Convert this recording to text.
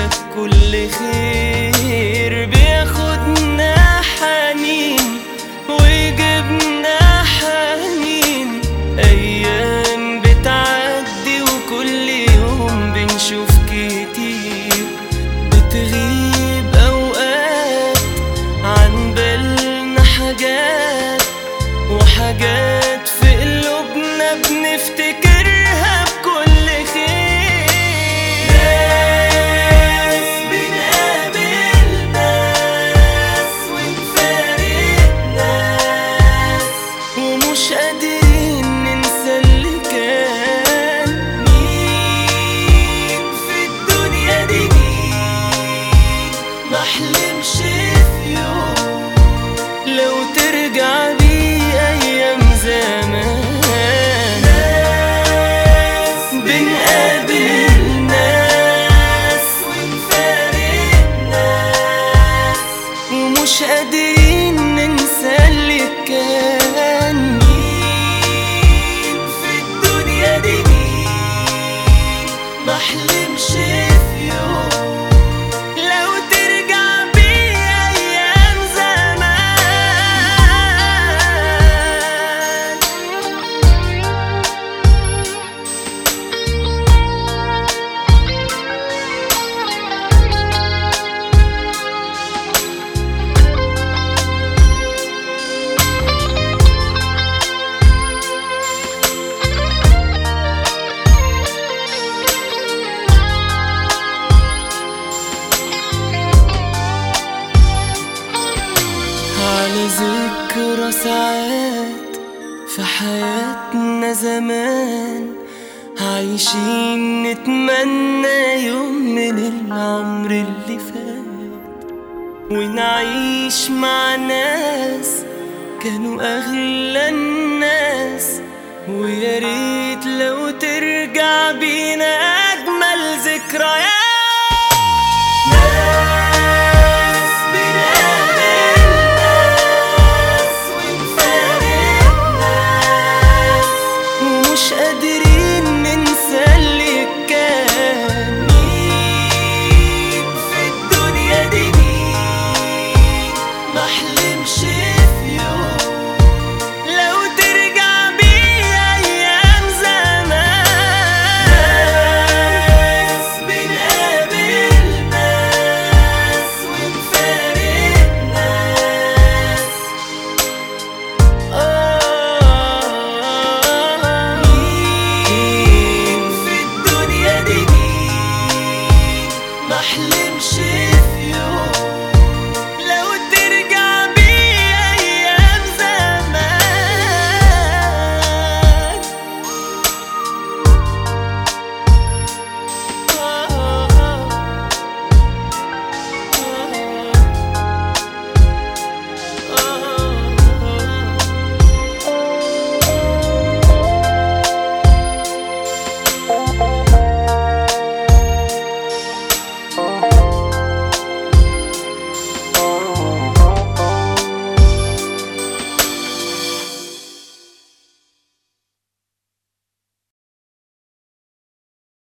لك كل خير، بياخدنا حنين ويجيبنا حنين. أيام بتعدي وكل يوم بنشوف كتير، بتغيب أوقات عن بالنا حاجات، وحاجات في قلوبنا بنفتكرها بكل خير. ناس بنقابل ناس ونفارق ناس، ومش قادرين ننسى اللي كان. مين في الدنيا دي مين محلمش في يوم لو ترجع بيه أيام زمان؟ ناس بنقابل ناس ونفارق ناس، ومش قادرين ننسى اللي كان. مين في الدنيا دي مين محلمش في يوم لو ترجع بيه أيام زمان؟ على ذكرى ساعات في حياتنا زمان، عايشين نتمنى يوم من العمر اللي فات، ونعيش مع ناس كانوا أغلى الناس. ويا ريت لو ترجع بينا أجمل ذكريات.